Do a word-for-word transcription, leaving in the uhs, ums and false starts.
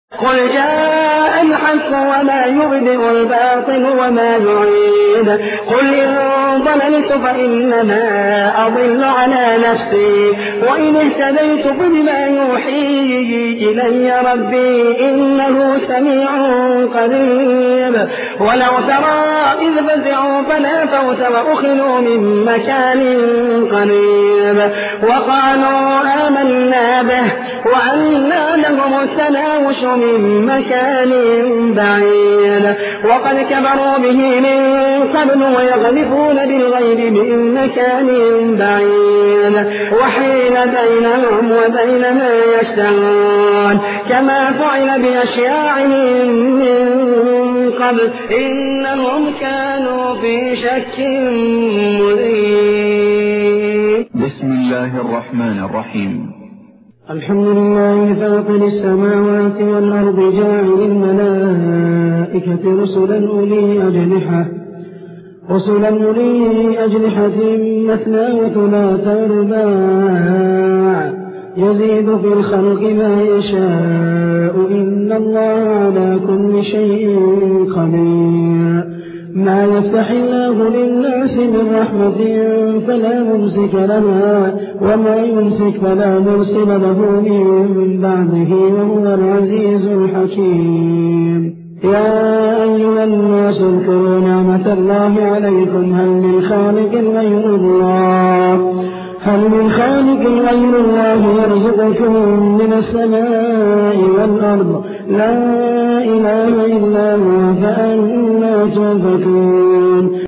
قل جاء الحق وما يبدئ الباطل وما يعيد قل إن ضللت فإنما أضل على نفسي وإن اهتديت فبما يوحي إلي ربي إنه سميع قريب ولو ترى إذ فزعوا فلا فوت وأخذوا من مكان قريب وقالوا آمنا به وأنى لهم التناوش من مكان بعيد وقد كفروا به من قبل ويغلفون بالغيب من مكان بعيد وحيل بينهم وبين ما يشتهون كما فعل بأشياعهم من قبل إنهم كانوا في شك مريب. بسم الله الرحمن الرحيم. الحمد لله فاطر السماوات والأرض جاعل الملائكة رسلا أولي أجنحة رسلا أولي أجنحة مثنى وثلاث ورباع يزيد في الخلق ما يشاء إن الله على كل شيء قدير. ما يفتح الله للناس من رحمة فلا ممسك لها وما يمسك فلا مرسل له من بعده وهو العزيز الحكيم. يا أيها الناس اذكروا نعمة الله عليكم هل من خالق غير الله هل من خالق غير الله يرزقكم من السماء والأرض لا إله إلا هو فأنى تؤفكون.